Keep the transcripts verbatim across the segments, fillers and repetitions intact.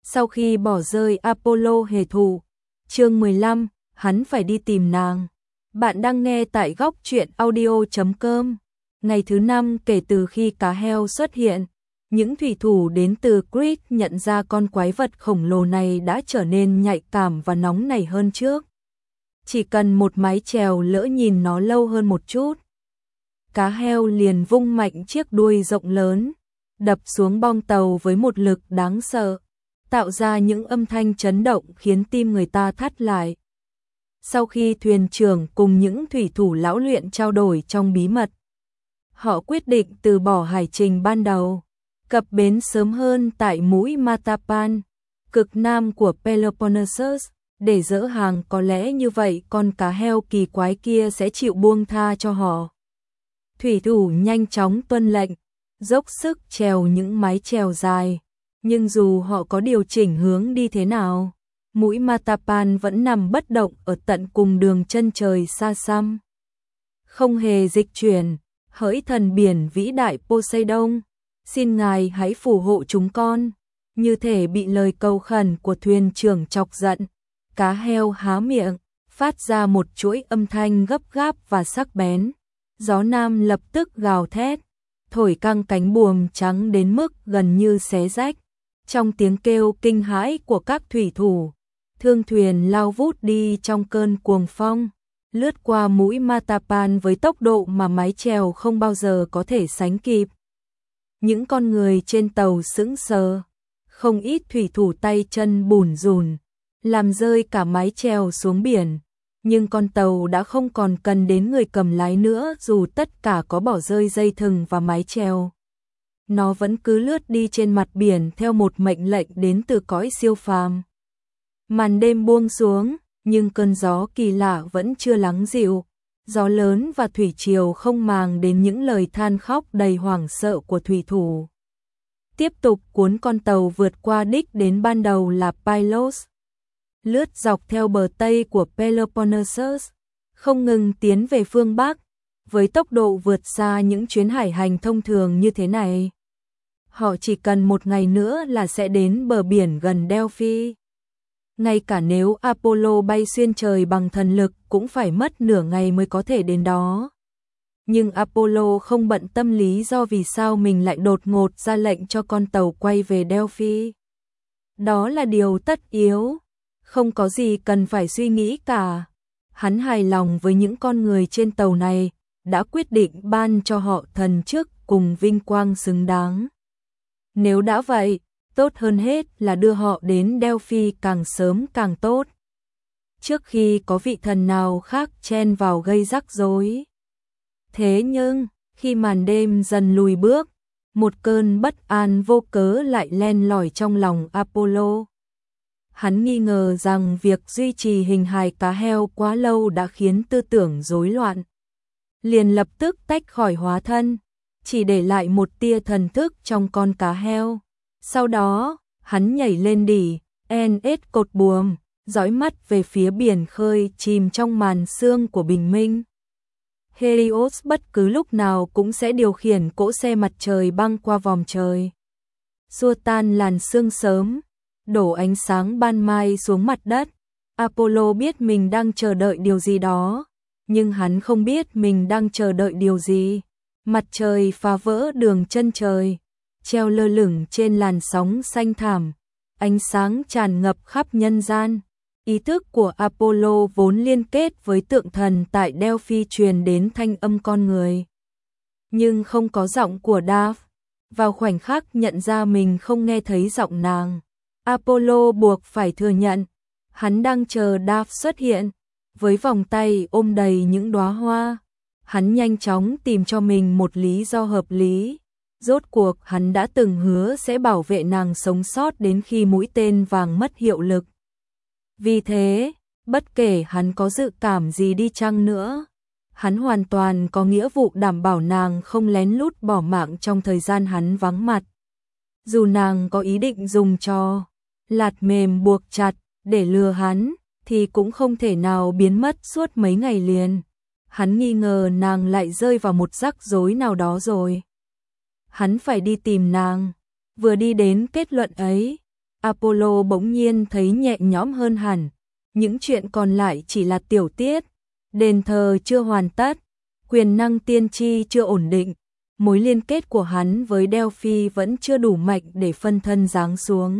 Sau khi bỏ rơi Apollo hề thù, chương mười lăm, hắn phải đi tìm nàng. Bạn đang nghe tại góc truyện audio chấm com. Ngày thứ năm kể từ khi cá heo xuất hiện, những thủy thủ đến từ Crete nhận ra con quái vật khổng lồ này đã trở nên nhạy cảm và nóng nảy hơn trước. Chỉ cần một mái chèo lỡ nhìn nó lâu hơn một chút, cá heo liền vung mạnh chiếc đuôi rộng lớn, đập xuống bong tàu với một lực đáng sợ, tạo ra những âm thanh chấn động khiến tim người ta thắt lại. Sau khi thuyền trưởng cùng những thủy thủ lão luyện trao đổi trong bí mật, họ quyết định từ bỏ hải trình ban đầu, cập bến sớm hơn tại mũi Matapan, cực nam của Peloponnesus, để dỡ hàng. Có lẽ như vậy con cá heo kỳ quái kia sẽ chịu buông tha cho họ. Thủy thủ nhanh chóng tuân lệnh, dốc sức chèo những mái chèo dài, nhưng dù họ có điều chỉnh hướng đi thế nào, mũi Matapan vẫn nằm bất động ở tận cùng đường chân trời xa xăm, không hề dịch chuyển. Hỡi thần biển vĩ đại Poseidon, xin ngài hãy phù hộ chúng con. Như thể bị lời cầu khẩn của thuyền trưởng chọc giận, cá heo há miệng, phát ra một chuỗi âm thanh gấp gáp và sắc bén. Gió nam lập tức gào thét, thổi căng cánh buồm trắng đến mức gần như xé rách. Trong tiếng kêu kinh hãi của các thủy thủ, thương thuyền lao vút đi trong cơn cuồng phong, lướt qua mũi Matapan với tốc độ mà mái chèo không bao giờ có thể sánh kịp. Những con người trên tàu sững sờ, không ít thủy thủ tay chân bủn rủn, làm rơi cả mái chèo xuống biển. Nhưng con tàu đã không còn cần đến người cầm lái nữa, dù tất cả có bỏ rơi dây thừng và mái chèo. Nó vẫn cứ lướt đi trên mặt biển theo một mệnh lệnh đến từ cõi siêu phàm. Màn đêm buông xuống, nhưng cơn gió kỳ lạ vẫn chưa lắng dịu. Gió lớn và thủy triều không màng đến những lời than khóc đầy hoảng sợ của thủy thủ, tiếp tục cuốn con tàu vượt qua đích đến ban đầu là Pylos, lướt dọc theo bờ tây của Peloponnesus, không ngừng tiến về phương Bắc. Với tốc độ vượt xa những chuyến hải hành thông thường như thế này, họ chỉ cần một ngày nữa là sẽ đến bờ biển gần Delphi. Ngay cả nếu Apollo bay xuyên trời bằng thần lực cũng phải mất nửa ngày mới có thể đến đó. Nhưng Apollo không bận tâm lý do vì sao mình lại đột ngột ra lệnh cho con tàu quay về Delphi. Đó là điều tất yếu, không có gì cần phải suy nghĩ cả. Hắn hài lòng với những con người trên tàu này, đã quyết định ban cho họ thần chức cùng vinh quang xứng đáng. Nếu đã vậy, tốt hơn hết là đưa họ đến Delphi càng sớm càng tốt, trước khi có vị thần nào khác chen vào gây rắc rối. Thế nhưng, khi màn đêm dần lùi bước, một cơn bất an vô cớ lại len lỏi trong lòng Apollo. Hắn nghi ngờ rằng việc duy trì hình hài cá heo quá lâu đã khiến tư tưởng rối loạn. Liền lập tức tách khỏi hóa thân, chỉ để lại một tia thần thức trong con cá heo. Sau đó, hắn nhảy lên đỉ en ét cột buồm, dõi mắt về phía biển khơi chìm trong màn sương của bình minh. Helios bất cứ lúc nào cũng sẽ điều khiển cỗ xe mặt trời băng qua vòm trời, xua tan làn sương sớm, đổ ánh sáng ban mai xuống mặt đất. Apollo biết mình đang chờ đợi điều gì đó, nhưng hắn không biết mình đang chờ đợi điều gì. Mặt trời phá vỡ đường chân trời, treo lơ lửng trên làn sóng xanh thảm, ánh sáng tràn ngập khắp nhân gian. Ý thức của Apollo vốn liên kết với tượng thần tại Delphi truyền đến thanh âm con người, nhưng không có giọng của Daphne. Vào khoảnh khắc nhận ra mình không nghe thấy giọng nàng, Apollo buộc phải thừa nhận, hắn đang chờ Daphne xuất hiện, với vòng tay ôm đầy những đóa hoa. Hắn nhanh chóng tìm cho mình một lý do hợp lý. Rốt cuộc hắn đã từng hứa sẽ bảo vệ nàng sống sót đến khi mũi tên vàng mất hiệu lực. Vì thế, bất kể hắn có dự cảm gì đi chăng nữa, hắn hoàn toàn có nghĩa vụ đảm bảo nàng không lén lút bỏ mạng trong thời gian hắn vắng mặt. Dù nàng có ý định dùng trò lạt mềm buộc chặt để lừa hắn, thì cũng không thể nào biến mất suốt mấy ngày liền. Hắn nghi ngờ nàng lại rơi vào một rắc rối nào đó rồi. Hắn phải đi tìm nàng. Vừa đi đến kết luận ấy, Apollo bỗng nhiên thấy nhẹ nhõm hơn hẳn, những chuyện còn lại chỉ là tiểu tiết, đền thờ chưa hoàn tất, quyền năng tiên tri chưa ổn định, mối liên kết của hắn với Delphi vẫn chưa đủ mạnh để phân thân giáng xuống.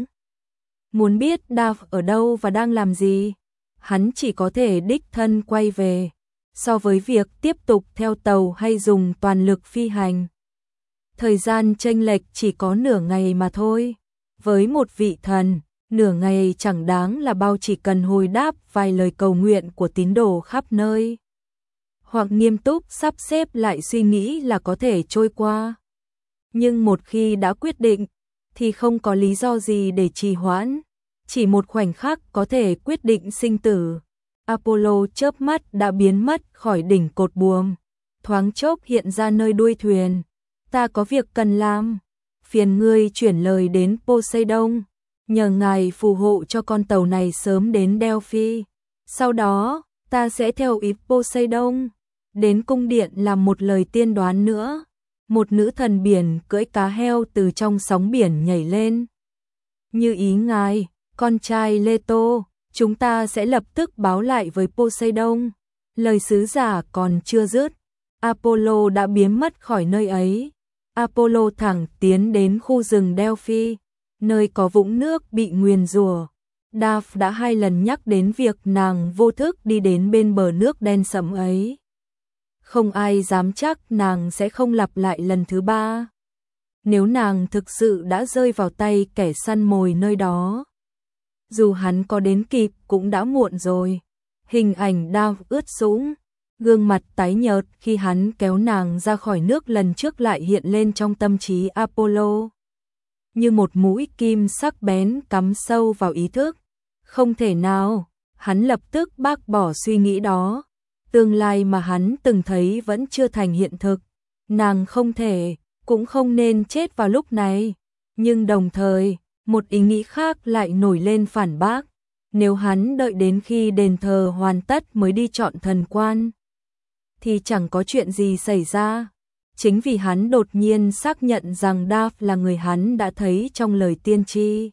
Muốn biết Dav ở đâu và đang làm gì, hắn chỉ có thể đích thân quay về, so với việc tiếp tục theo tàu hay dùng toàn lực phi hành. Thời gian chênh lệch chỉ có nửa ngày mà thôi. Với một vị thần, nửa ngày chẳng đáng là bao, chỉ cần hồi đáp vài lời cầu nguyện của tín đồ khắp nơi. Hoặc nghiêm túc sắp xếp lại suy nghĩ là có thể trôi qua. Nhưng một khi đã quyết định, thì không có lý do gì để trì hoãn. Chỉ một khoảnh khắc có thể quyết định sinh tử. Apollo chớp mắt đã biến mất khỏi đỉnh cột buồm, thoáng chốc hiện ra nơi đuôi thuyền. Ta có việc cần làm, phiền ngươi chuyển lời đến Poseidon, nhờ ngài phù hộ cho con tàu này sớm đến Delphi. Sau đó, ta sẽ theo ý Poseidon, đến cung điện làm một lời tiên đoán nữa. Một nữ thần biển cưỡi cá heo từ trong sóng biển nhảy lên. Như ý ngài, con trai Leto, chúng ta sẽ lập tức báo lại với Poseidon. Lời sứ giả còn chưa dứt, Apollo đã biến mất khỏi nơi ấy. Apollo thẳng tiến đến khu rừng Delphi, nơi có vũng nước bị nguyền rủa. Dav đã hai lần nhắc đến việc nàng vô thức đi đến bên bờ nước đen sẫm ấy. Không ai dám chắc nàng sẽ không lặp lại lần thứ ba. Nếu nàng thực sự đã rơi vào tay kẻ săn mồi nơi đó, dù hắn có đến kịp cũng đã muộn rồi. Hình ảnh Dav ướt sũng, gương mặt tái nhợt khi hắn kéo nàng ra khỏi nước lần trước lại hiện lên trong tâm trí Apollo. Như một mũi kim sắc bén cắm sâu vào ý thức. Không thể nào, hắn lập tức bác bỏ suy nghĩ đó. Tương lai mà hắn từng thấy vẫn chưa thành hiện thực. Nàng không thể, cũng không nên chết vào lúc này. Nhưng đồng thời, một ý nghĩ khác lại nổi lên phản bác. Nếu hắn đợi đến khi đền thờ hoàn tất mới đi chọn thần quan, thì chẳng có chuyện gì xảy ra. Chính vì hắn đột nhiên xác nhận rằng Dav là người hắn đã thấy trong lời tiên tri,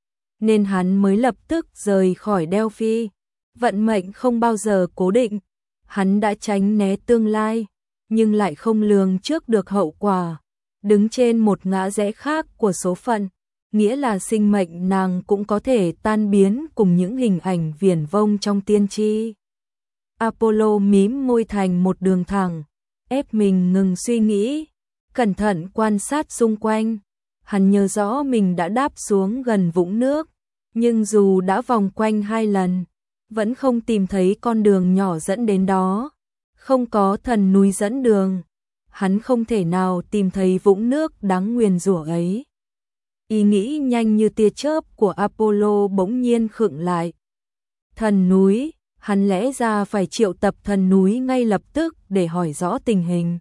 nên hắn mới lập tức rời khỏi Delphi. Vận mệnh không bao giờ cố định. Hắn đã tránh né tương lai, nhưng lại không lường trước được hậu quả. Đứng trên một ngã rẽ khác của số phận, nghĩa là sinh mệnh nàng cũng có thể tan biến cùng những hình ảnh viển vông trong tiên tri. Apollo mím môi thành một đường thẳng, ép mình ngừng suy nghĩ, cẩn thận quan sát xung quanh. Hắn nhớ rõ mình đã đáp xuống gần vũng nước, nhưng dù đã vòng quanh hai lần, vẫn không tìm thấy con đường nhỏ dẫn đến đó. Không có thần núi dẫn đường, hắn không thể nào tìm thấy vũng nước đáng nguyền rủa ấy. Ý nghĩ nhanh như tia chớp của Apollo bỗng nhiên khựng lại. Thần núi, hắn lẽ ra phải triệu tập thần núi ngay lập tức để hỏi rõ tình hình.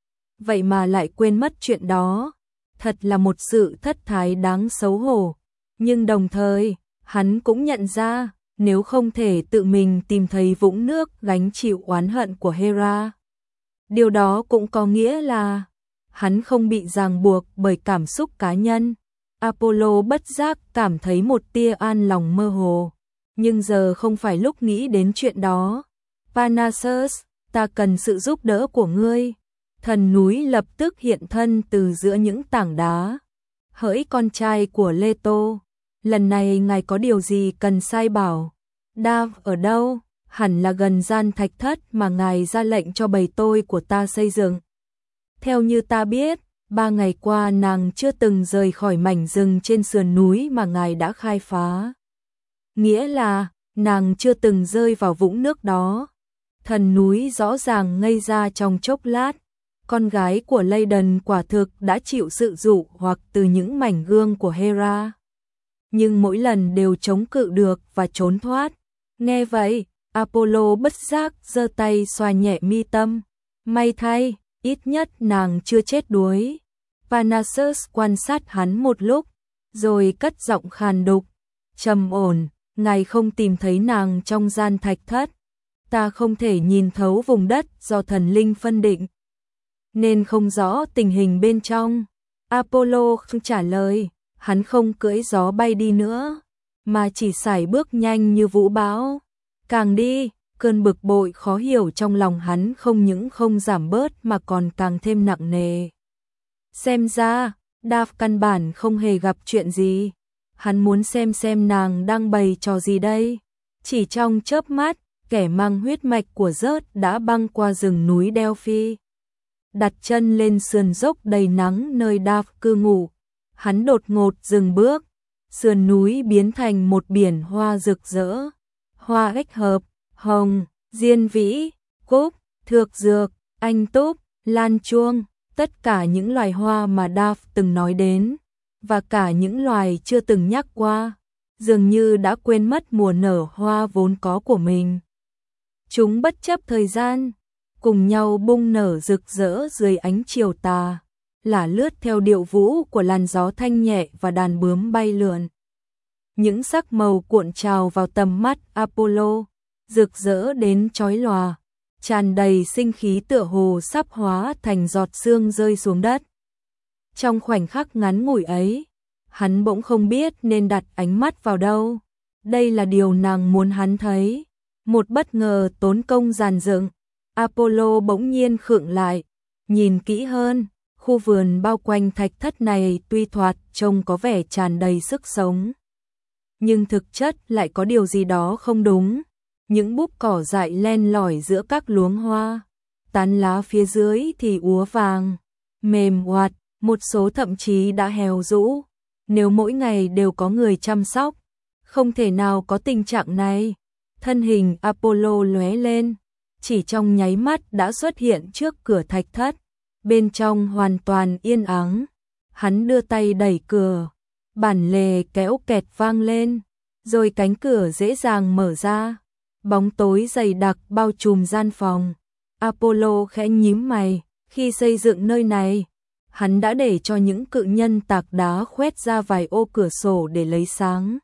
Vậy mà lại quên mất chuyện đó. Thật là một sự thất thái đáng xấu hổ. Nhưng đồng thời, hắn cũng nhận ra, nếu không thể tự mình tìm thấy vũng nước gánh chịu oán hận của Hera, điều đó cũng có nghĩa là hắn không bị ràng buộc bởi cảm xúc cá nhân. Apollo bất giác cảm thấy một tia an lòng mơ hồ. Nhưng giờ không phải lúc nghĩ đến chuyện đó. Parnassus, ta cần sự giúp đỡ của ngươi. Thần núi lập tức hiện thân từ giữa những tảng đá. Hỡi con trai của Leto, lần này ngài có điều gì cần sai bảo? Dav ở đâu? Hẳn là gần gian thạch thất mà ngài ra lệnh cho bầy tôi của ta xây dựng. Theo như ta biết, ba ngày qua nàng chưa từng rời khỏi mảnh rừng trên sườn núi mà ngài đã khai phá. Nghĩa là, nàng chưa từng rơi vào vũng nước đó. Thần núi rõ ràng ngây ra trong chốc lát. Con gái của Layden quả thực đã chịu sự dụ hoặc từ những mảnh gương của Hera. Nhưng mỗi lần đều chống cự được và trốn thoát. Nghe vậy, Apollo bất giác giơ tay xoa nhẹ mi tâm. May thay, ít nhất nàng chưa chết đuối. Parnassus quan sát hắn một lúc, rồi cất giọng khàn đục. Trầm ổn, ngài không tìm thấy nàng trong gian thạch thất. Ta không thể nhìn thấu vùng đất do thần linh phân định, nên không rõ tình hình bên trong. Apollo không trả lời, hắn không cưỡi gió bay đi nữa, mà chỉ sải bước nhanh như vũ bão. Càng đi, cơn bực bội khó hiểu trong lòng hắn không những không giảm bớt mà còn càng thêm nặng nề. Xem ra, Dav căn bản không hề gặp chuyện gì. Hắn muốn xem xem nàng đang bày trò gì đây. Chỉ trong chớp mắt, kẻ mang huyết mạch của Rớt đã băng qua rừng núi Delphi. Đặt chân lên sườn dốc đầy nắng nơi Dav cư ngụ. Hắn đột ngột dừng bước. Sườn núi biến thành một biển hoa rực rỡ. Hoa ếch hợp, hồng, diên vĩ, cúc, thược dược, anh túc, lan chuông. Tất cả những loài hoa mà Dav từng nói đến, và cả những loài chưa từng nhắc qua, dường như đã quên mất mùa nở hoa vốn có của mình. Chúng bất chấp thời gian, cùng nhau bung nở rực rỡ dưới ánh chiều tà, lả lướt theo điệu vũ của làn gió thanh nhẹ và đàn bướm bay lượn. Những sắc màu cuộn trào vào tầm mắt Apollo, rực rỡ đến chói lòa, tràn đầy sinh khí tựa hồ sắp hóa thành giọt sương rơi xuống đất. Trong khoảnh khắc ngắn ngủi ấy, hắn bỗng không biết nên đặt ánh mắt vào đâu. Đây là điều nàng muốn hắn thấy. Một bất ngờ tốn công dàn dựng, Apollo bỗng nhiên khựng lại, nhìn kỹ hơn, khu vườn bao quanh thạch thất này tuy thoạt trông có vẻ tràn đầy sức sống, nhưng thực chất lại có điều gì đó không đúng. Những búp cỏ dại len lỏi giữa các luống hoa, tán lá phía dưới thì úa vàng, mềm oạt, một số thậm chí đã héo rũ. Nếu mỗi ngày đều có người chăm sóc, không thể nào có tình trạng này. Thân hình Apollo lóe lên, chỉ trong nháy mắt đã xuất hiện trước cửa thạch thất, bên trong hoàn toàn yên ắng. Hắn đưa tay đẩy cửa, bản lề kéo kẹt vang lên, rồi cánh cửa dễ dàng mở ra. Bóng tối dày đặc bao trùm gian phòng. Apollo khẽ nhíu mày, khi xây dựng nơi này, hắn đã để cho những cự nhân tạc đá khoét ra vài ô cửa sổ để lấy sáng.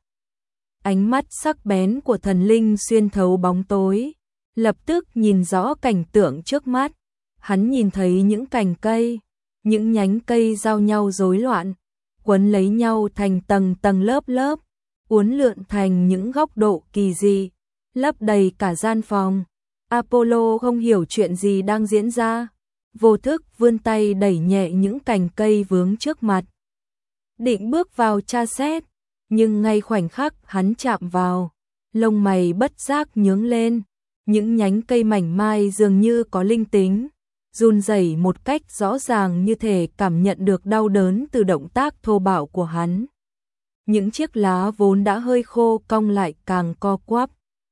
Ánh mắt sắc bén của thần linh xuyên thấu bóng tối, lập tức nhìn rõ cảnh tượng trước mắt. Hắn nhìn thấy những cành cây, những nhánh cây giao nhau rối loạn, quấn lấy nhau thành tầng tầng lớp lớp, uốn lượn thành những góc độ kỳ dị, lấp đầy cả gian phòng. Apollo không hiểu chuyện gì đang diễn ra, vô thức vươn tay đẩy nhẹ những cành cây vướng trước mặt, định bước vào tra xét, nhưng ngay khoảnh khắc hắn chạm vào, lông mày bất giác nhướng lên. Những nhánh cây mảnh mai dường như có linh tính, run rẩy một cách rõ ràng như thể cảm nhận được đau đớn từ động tác thô bạo của hắn. Những chiếc lá vốn đã hơi khô cong lại càng co quắp.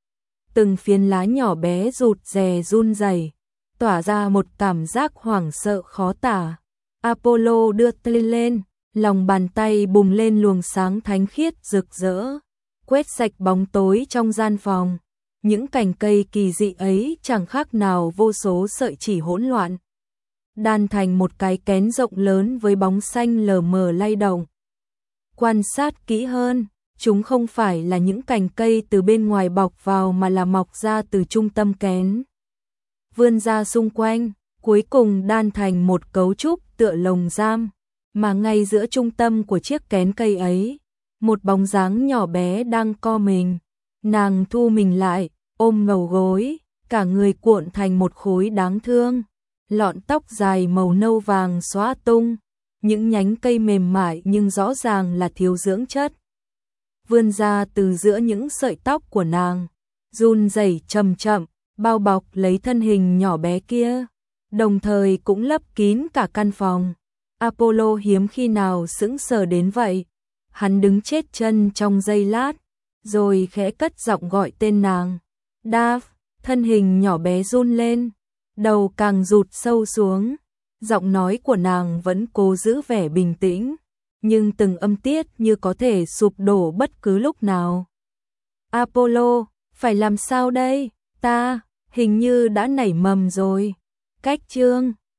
Từng phiến lá nhỏ bé rụt rè run rẩy, tỏa ra một cảm giác hoảng sợ khó tả. Apollo đưa tay lên, lòng bàn tay bùng lên luồng sáng thánh khiết rực rỡ, quét sạch bóng tối trong gian phòng. Những cành cây kỳ dị ấy chẳng khác nào vô số sợi chỉ hỗn loạn, đan thành một cái kén rộng lớn với bóng xanh lờ mờ lay động. Quan sát kỹ hơn, chúng không phải là những cành cây từ bên ngoài bọc vào mà là mọc ra từ trung tâm kén, vươn ra xung quanh, cuối cùng đan thành một cấu trúc tựa lồng giam, mà ngay giữa trung tâm của chiếc kén cây ấy, một bóng dáng nhỏ bé đang co mình. Nàng thu mình lại, ôm ngầu gối, cả người cuộn thành một khối đáng thương, lọn tóc dài màu nâu vàng xõa tung, những nhánh cây mềm mại nhưng rõ ràng là thiếu dưỡng chất, vươn ra từ giữa những sợi tóc của nàng, run rẩy chậm chậm, bao bọc lấy thân hình nhỏ bé kia, đồng thời cũng lấp kín cả căn phòng. Apollo hiếm khi nào sững sờ đến vậy, hắn đứng chết chân trong giây lát, rồi khẽ cất giọng gọi tên nàng. Dav, thân hình nhỏ bé run lên, đầu càng rụt sâu xuống, giọng nói của nàng vẫn cố giữ vẻ bình tĩnh, nhưng từng âm tiết như có thể sụp đổ bất cứ lúc nào. Apollo, phải làm sao đây? Ta, hình như đã nảy mầm rồi. Cách chương